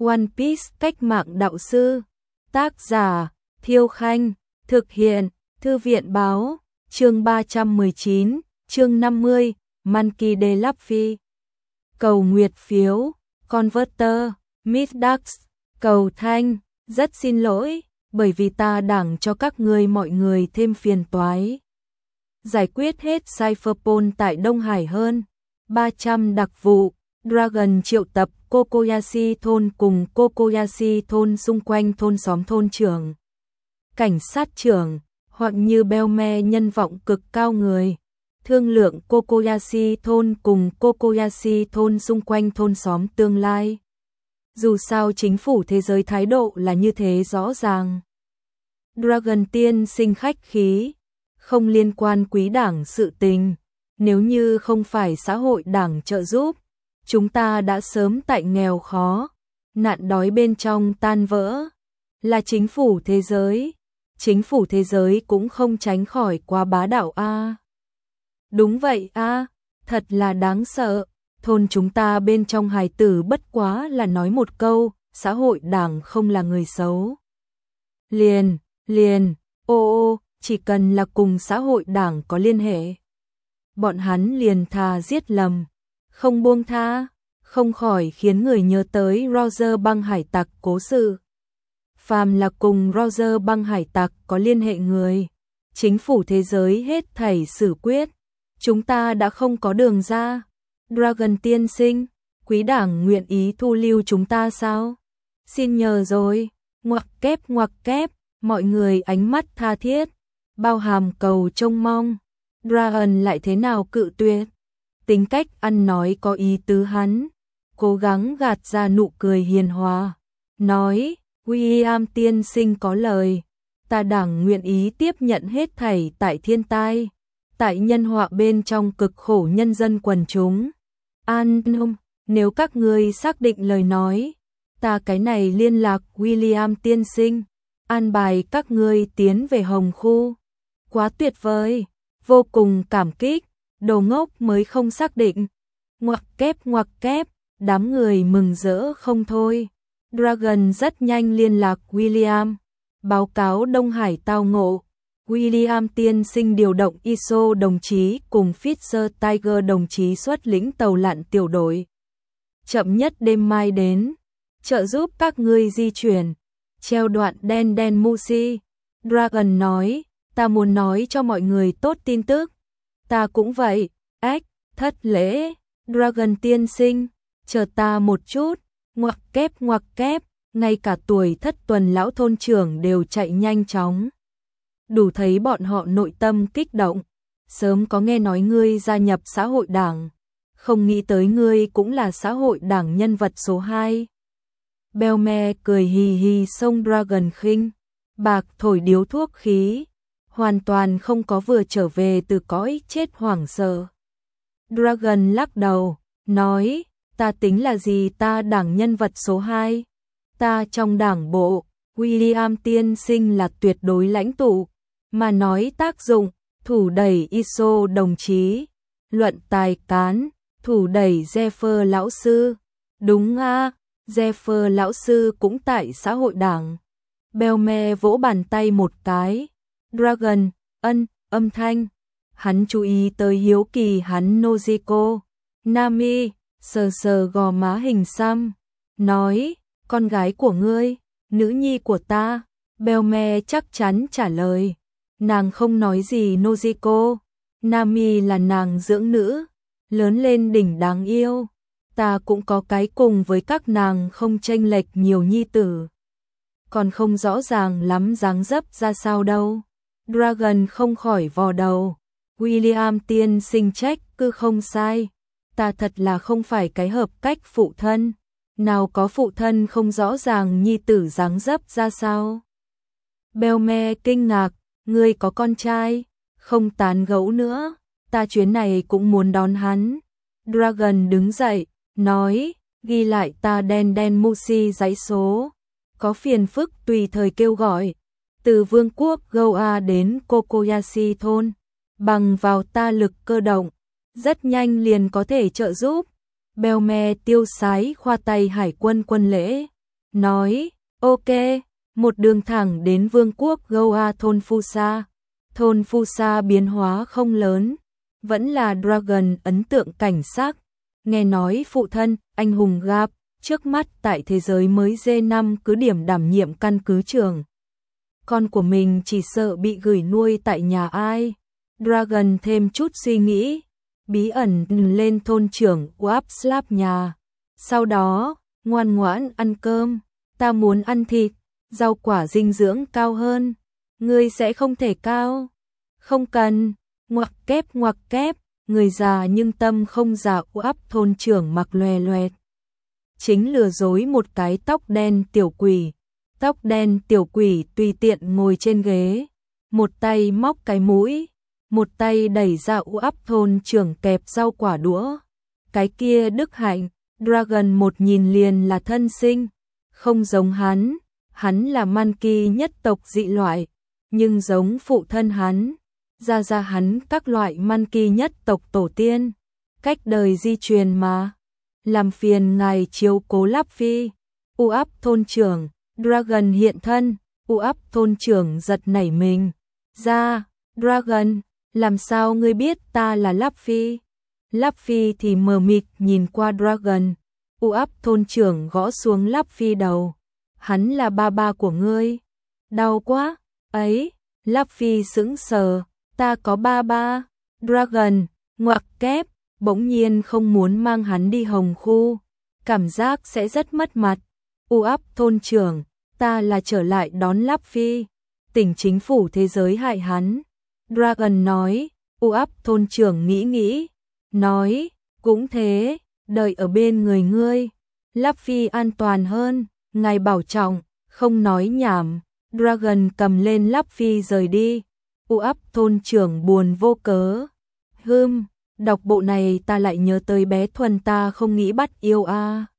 One Piece cách mạng đạo sư. Tác giả Thiêu Khanh. Thực hiện Thư viện báo. Chương 319, chương 50, Monkey D. Luffy. Cầu nguyệt phiếu, Converter, Midax, cầu thanh, rất xin lỗi, bởi vì ta đảng cho các ngươi mọi người thêm phiền toái. Giải quyết hết Cypherpol tại Đông Hải hơn 300 đặc vụ, Dragon triệu tập Kokoyashi thôn cùng Kokoyashi thôn xung quanh thôn xóm thôn trưởng, cảnh sát trưởng, hoặc như Belme nhân vọng cực cao người, thương lượng Kokoyashi thôn cùng Kokoyashi thôn xung quanh thôn xóm tương lai. Dù sao chính phủ thế giới thái độ là như thế rõ ràng. Dragon tiên sinh khách khí, không liên quan quý đảng sự tình, nếu như không phải xã hội đảng trợ giúp, chúng ta đã sớm tại nghèo khó, nạn đói bên trong tan vỡ. Là chính phủ thế giới cũng không tránh khỏi quá bá đạo a. Đúng vậy a, thật là đáng sợ, thôn chúng ta bên trong hài tử bất quá là nói một câu, xã hội đảng không là người xấu. Ô, chỉ cần là cùng xã hội đảng có liên hệ, bọn hắn liền thà giết lầm, không buông tha, không khỏi khiến người nhớ tới Roger băng hải tặc cố sự. Phàm là cùng Roger băng hải tặc có liên hệ người, chính phủ thế giới hết thảy xử quyết, chúng ta đã không có đường ra. Dragon tiên sinh, quý đảng nguyện ý thu lưu chúng ta sao? Xin nhờ rồi, ngoặc kép, mọi người ánh mắt tha thiết, bao hàm cầu trông mong. Dragon lại thế nào cự tuyệt? Tính cách ăn nói có ý tứ hắn, cố gắng gạt ra nụ cười hiền hòa, nói, William tiên sinh có lời, ta đảng nguyện ý tiếp nhận hết thảy tại thiên tai, tại nhân họa bên trong cực khổ nhân dân quần chúng. An Nông, nếu các ngươi xác định lời nói, ta cái này liên lạc William tiên sinh, an bài các ngươi tiến về Hồng Khu. Quá tuyệt vời, vô cùng cảm kích, đồ ngốc mới không xác định. Ngoặc kép, đám người mừng rỡ không thôi. Dragon rất nhanh liên lạc William, báo cáo Đông Hải tao ngộ. William tiên sinh điều động ISO đồng chí cùng Fisher Tiger đồng chí xuất lĩnh tàu lặn tiểu đội. Chậm nhất đêm mai đến, trợ giúp các ngươi di chuyển, treo đoạn đen Musi. Dragon nói, ta muốn nói cho mọi người tốt tin tức. Ta cũng vậy, thất lễ, Dragon tiên sinh, chờ ta một chút, ngoặc kép, ngay cả tuổi thất tuần lão thôn trưởng đều chạy nhanh chóng. Đủ thấy bọn họ nội tâm kích động, sớm có nghe nói ngươi gia nhập xã hội đảng, không nghĩ tới ngươi cũng là xã hội đảng nhân vật số 2. Belme cười hì hì xông Dragon khinh, bạc thổi điếu thuốc khí, hoàn toàn không có vừa trở về từ cõi chết hoảng sợ. Dragon lắc đầu, nói, ta tính là gì, ta đảng nhân vật số 2, ta trong đảng bộ, William tiên sinh là tuyệt đối lãnh tụ, mà nói tác dụng, thủ đẩy ISO đồng chí, luận tài cán, thủ đẩy Jeffer lão sư. Đúng a, Jeffer lão sư cũng tại xã hội đảng. Belme vỗ bàn tay một cái. Dragon, âm thanh. Hắn chú ý tới hiếu kỳ hắn Nojiko. Nami, sờ gò má hình xăm. Nói, con gái của ngươi, nữ nhi của ta. Belme chắc chắn trả lời. Nàng không nói gì Nojiko. Nami là nàng dưỡng nữ, lớn lên đỉnh đáng yêu. Ta cũng có cái cùng với các nàng không chênh lệch nhiều nhi tử. Còn không rõ ràng lắm dáng dấp ra sao đâu. Dragon không khỏi vò đầu. William tiên sinh trách cứ không sai. Ta thật là không phải cái hợp cách phụ thân. Nào có phụ thân không rõ ràng nhi tử dáng dấp ra sao. Belme kinh ngạc. Ngươi có con trai, không tán gẫu nữa, ta chuyến này cũng muốn đón hắn. Dragon đứng dậy, nói, ghi lại ta đen Musi dãy số, có phiền phức tùy thời kêu gọi, từ vương quốc Goa đến Kokoyashi thôn, bằng vào ta lực cơ động, rất nhanh liền có thể trợ giúp. Belme tiêu sái khoa tay hải quân quân lễ, nói, ok, một đường thẳng đến vương quốc Goa thôn Fusa. Thôn Fusa biến hóa không lớn, vẫn là Dragon ấn tượng cảnh sắc. Nghe nói phụ thân, anh hùng Gap, trước mắt tại thế giới mới D5 cứ điểm đảm nhiệm căn cứ trường. Con của mình chỉ sợ bị gửi nuôi tại nhà ai. Dragon thêm chút suy nghĩ, bí ẩn lên thôn trưởng Wap Slap nhà. Sau đó, ngoan ngoãn ăn cơm, ta muốn ăn thịt, rau quả dinh dưỡng cao hơn. Ngươi sẽ không thể cao. Không cần, ngoặc kép, người già nhưng tâm không già. Wap thôn trưởng mặc loè loẹt. Chính lừa dối một cái tóc đen tiểu quỷ. Tóc đen tiểu quỷ tùy tiện ngồi trên ghế, một tay móc cái mũi, một tay đẩy ra Wap thôn trưởng kẹp rau quả đũa. Cái kia đức hạnh, Dragon một nhìn liền là thân sinh, không giống hắn là Monkey nhất tộc dị loại, nhưng giống phụ thân hắn, ra hắn các loại Monkey nhất tộc tổ tiên, cách đời di truyền mà. Làm phiền ngài chiếu cố Luffy. Wap thôn trưởng, Dragon hiện thân, Wap thôn trưởng giật nảy mình. Ra, Dragon, làm sao ngươi biết ta là Luffy? Luffy thì mờ mịt nhìn qua Dragon. Wap thôn trưởng gõ xuống Luffy đầu. Hắn là ba của ngươi. Đau quá, ấy, Luffy sững sờ, ta có ba. Dragon, ngoặc kép, bỗng nhiên không muốn mang hắn đi hồng khu. Cảm giác sẽ rất mất mặt. Wap thôn trưởng, ta là trở lại đón Luffy. Tỉnh chính phủ thế giới hại hắn. Dragon nói. Wap thôn trưởng nghĩ, nói, cũng thế, đợi ở bên người ngươi, Luffy an toàn hơn, ngài bảo trọng, không nói nhảm. Dragon cầm lên Luffy rời đi. Wap thôn trưởng buồn vô cớ. Đọc bộ này ta lại nhớ tới bé Thuần, ta không nghĩ bắt yêu a.